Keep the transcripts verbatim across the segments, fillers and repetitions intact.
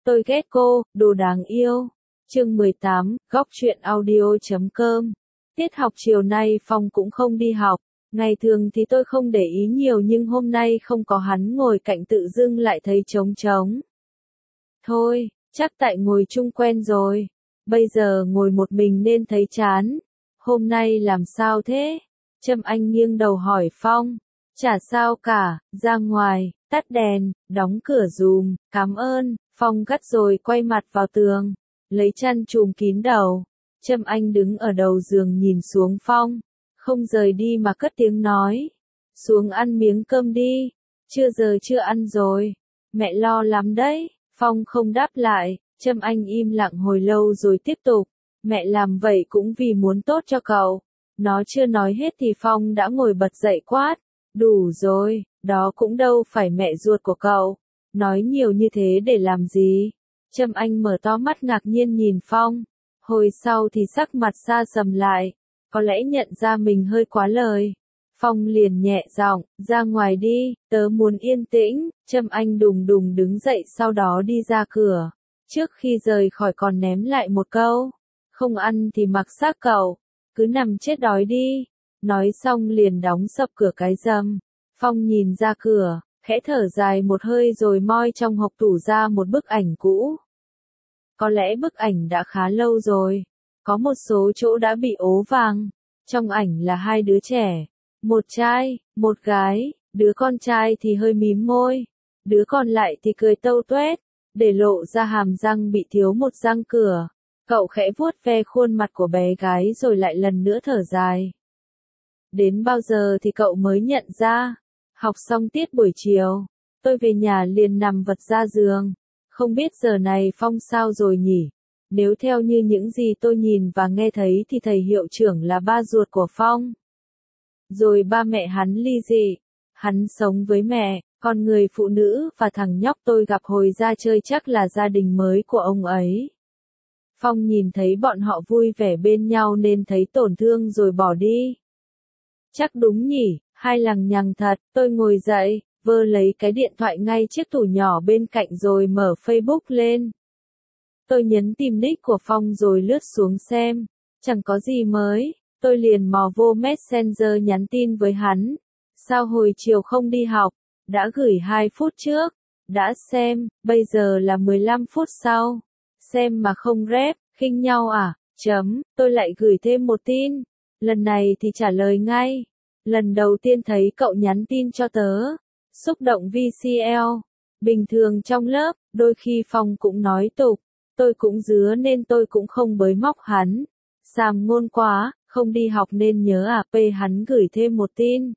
Tôi ghét cô, đồ đáng yêu. Chương mười tám, góc truyện audio chấm com. Tiết học chiều nay Phong cũng không đi học. Ngày thường thì tôi không để ý nhiều nhưng hôm nay không có hắn ngồi cạnh tự dưng lại thấy trống trống. Thôi, chắc tại ngồi chung quen rồi. Bây giờ ngồi một mình nên thấy chán. Hôm nay làm sao thế? Trâm Anh nghiêng đầu hỏi Phong. Chả sao cả, ra ngoài, tắt đèn, đóng cửa dùm, cảm ơn. Phong gắt rồi quay mặt vào tường, lấy chăn trùm kín đầu. Trâm Anh đứng ở đầu giường nhìn xuống Phong, không rời đi mà cất tiếng nói. Xuống ăn miếng cơm đi, chưa giờ chưa ăn rồi, mẹ lo lắm đấy. Phong không đáp lại, Trâm Anh im lặng hồi lâu rồi tiếp tục. Mẹ làm vậy cũng vì muốn tốt cho cậu. Nó chưa nói hết thì Phong đã ngồi bật dậy quát. Đủ rồi, đó cũng đâu phải mẹ ruột của cậu. Nói nhiều như thế để làm gì? Trâm Anh mở to mắt ngạc nhiên nhìn Phong. Hồi sau thì sắc mặt xa sầm lại. Có lẽ nhận ra mình hơi quá lời. Phong liền nhẹ giọng, ra ngoài đi, tớ muốn yên tĩnh. Trâm Anh đùng đùng đứng dậy sau đó đi ra cửa. Trước khi rời khỏi còn ném lại một câu. Không ăn thì mặc xác cậu. Cứ nằm chết đói đi. Nói xong liền đóng sập cửa cái rầm. Phong nhìn ra cửa, khẽ thở dài một hơi rồi moi trong hộc tủ ra một bức ảnh cũ. Có lẽ bức ảnh đã khá lâu rồi. Có một số chỗ đã bị ố vàng. Trong ảnh là hai đứa trẻ. Một trai, một gái. Đứa con trai thì hơi mím môi. Đứa còn lại thì cười tâu tuét. Để lộ ra hàm răng bị thiếu một răng cửa. Cậu khẽ vuốt ve khuôn mặt của bé gái rồi lại lần nữa thở dài. Đến bao giờ thì cậu mới nhận ra? Học xong tiết buổi chiều, tôi về nhà liền nằm vật ra giường. Không biết giờ này Phong sao rồi nhỉ? Nếu theo như những gì tôi nhìn và nghe thấy thì thầy hiệu trưởng là ba ruột của Phong. Rồi ba mẹ hắn ly dị. Hắn sống với mẹ, còn người phụ nữ và thằng nhóc tôi gặp hồi ra chơi chắc là gia đình mới của ông ấy. Phong nhìn thấy bọn họ vui vẻ bên nhau nên thấy tổn thương rồi bỏ đi. Chắc đúng nhỉ, hai lằng nhằng thật. Tôi ngồi dậy, vơ lấy cái điện thoại ngay chiếc tủ nhỏ bên cạnh rồi mở Facebook lên. Tôi nhấn tìm nick của Phong rồi lướt xuống xem. Chẳng có gì mới, tôi liền mò vô Messenger nhắn tin với hắn. Sao hồi chiều không đi học? Đã gửi hai phút trước. Đã xem, bây giờ là mười lăm phút sau. Xem mà không rep, khinh nhau à? Chấm, tôi lại gửi thêm một tin. Lần này thì trả lời ngay. Lần đầu tiên thấy cậu nhắn tin cho tớ. Xúc động vê xê lờ. Bình thường trong lớp, đôi khi Phong cũng nói tục. Tôi cũng dứa nên tôi cũng không bới móc hắn. Xàm ngôn quá, không đi học nên nhớ à? P hắn gửi thêm một tin.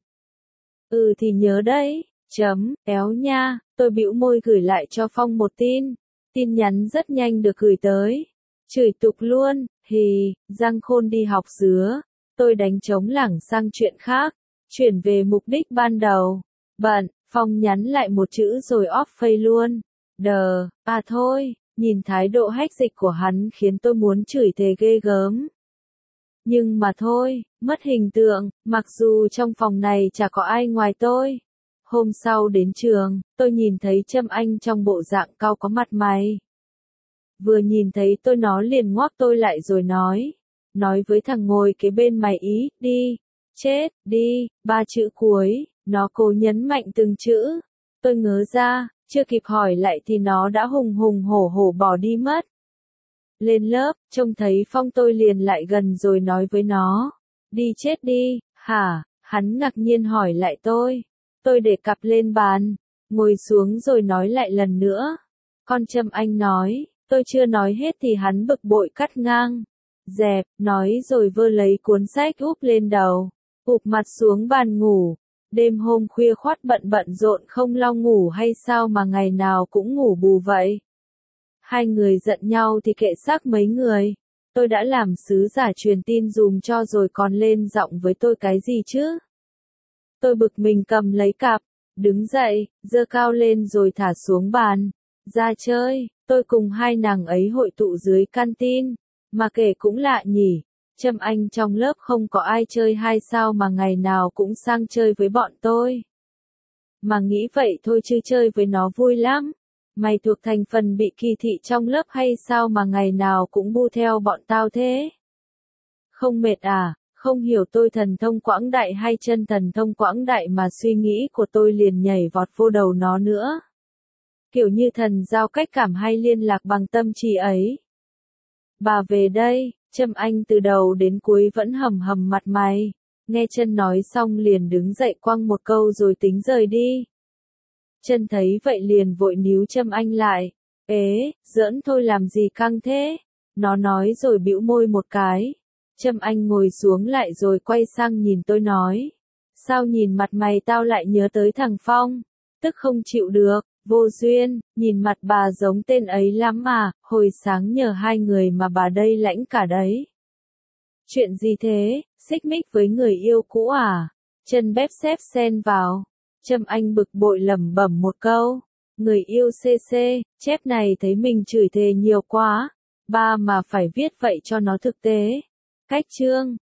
Ừ thì nhớ đấy. Chấm, éo nha. Tôi bĩu môi gửi lại cho Phong một tin. Tin nhắn rất nhanh được gửi tới. Chửi tục luôn, hì, răng khôn đi học dứa. Tôi đánh trống lảng sang chuyện khác. Chuyển về mục đích ban đầu. Bận, Phong nhắn lại một chữ rồi off face luôn. Đờ, à thôi, nhìn thái độ hách dịch của hắn khiến tôi muốn chửi thề ghê gớm. Nhưng mà thôi, mất hình tượng, mặc dù trong phòng này chả có ai ngoài tôi. Hôm sau đến trường, tôi nhìn thấy Trâm Anh trong bộ dạng cau có mặt mày. Vừa nhìn thấy tôi nó liền ngoác tôi lại rồi nói. Nói với thằng ngồi kế bên mày ý, đi. Chết, đi, ba chữ cuối, nó cố nhấn mạnh từng chữ. Tôi ngớ ra, chưa kịp hỏi lại thì nó đã hùng hùng hổ hổ bỏ đi mất. Lên lớp, trông thấy Phong tôi liền lại gần rồi nói với nó. Đi chết đi, hả? Hắn ngạc nhiên hỏi lại tôi. Tôi để cặp lên bàn, ngồi xuống rồi nói lại lần nữa. Con Trâm Anh nói, tôi chưa nói hết thì hắn bực bội cắt ngang. Dẹp, nói rồi vơ lấy cuốn sách úp lên đầu. Ụp mặt xuống bàn ngủ. Đêm hôm khuya khoắt bận bận rộn không lo ngủ hay sao mà ngày nào cũng ngủ bù vậy. Hai người giận nhau thì kệ xác mấy người. Tôi đã làm sứ giả truyền tin dùm cho rồi còn lên giọng với tôi cái gì chứ? Tôi bực mình cầm lấy cặp, đứng dậy, giơ cao lên rồi thả xuống bàn. Ra chơi, tôi cùng hai nàng ấy hội tụ dưới canteen. Mà kể cũng lạ nhỉ. Trâm Anh trong lớp không có ai chơi hay sao mà ngày nào cũng sang chơi với bọn tôi. Mà nghĩ vậy thôi chứ chơi với nó vui lắm. Mày thuộc thành phần bị kỳ thị trong lớp hay sao mà ngày nào cũng bu theo bọn tao thế? Không mệt à? Không hiểu tôi thần thông quảng đại hay chân thần thông quảng đại mà suy nghĩ của tôi liền nhảy vọt vô đầu nó nữa. Kiểu như thần giao cách cảm hay liên lạc bằng tâm trí ấy. Bà về đây, Trâm Anh từ đầu đến cuối vẫn hầm hầm mặt mày. Nghe Trân nói xong liền đứng dậy quăng một câu rồi tính rời đi. Trân thấy vậy liền vội níu Trâm Anh lại. Ế, giỡn thôi làm gì căng thế? Nó nói rồi bĩu môi một cái. Trâm Anh ngồi xuống lại rồi quay sang nhìn tôi nói. Sao nhìn mặt mày tao lại nhớ tới thằng Phong? Tức không chịu được, vô duyên, nhìn mặt bà giống tên ấy lắm mà, hồi sáng nhờ hai người mà bà đây lãnh cả đấy. Chuyện gì thế, xích mích với người yêu cũ à? Trân bép xép xen vào. Trâm Anh bực bội lẩm bẩm một câu. Người yêu xê xê, chép này thấy mình chửi thề nhiều quá. Ba mà phải viết vậy cho nó thực tế. Cách chương.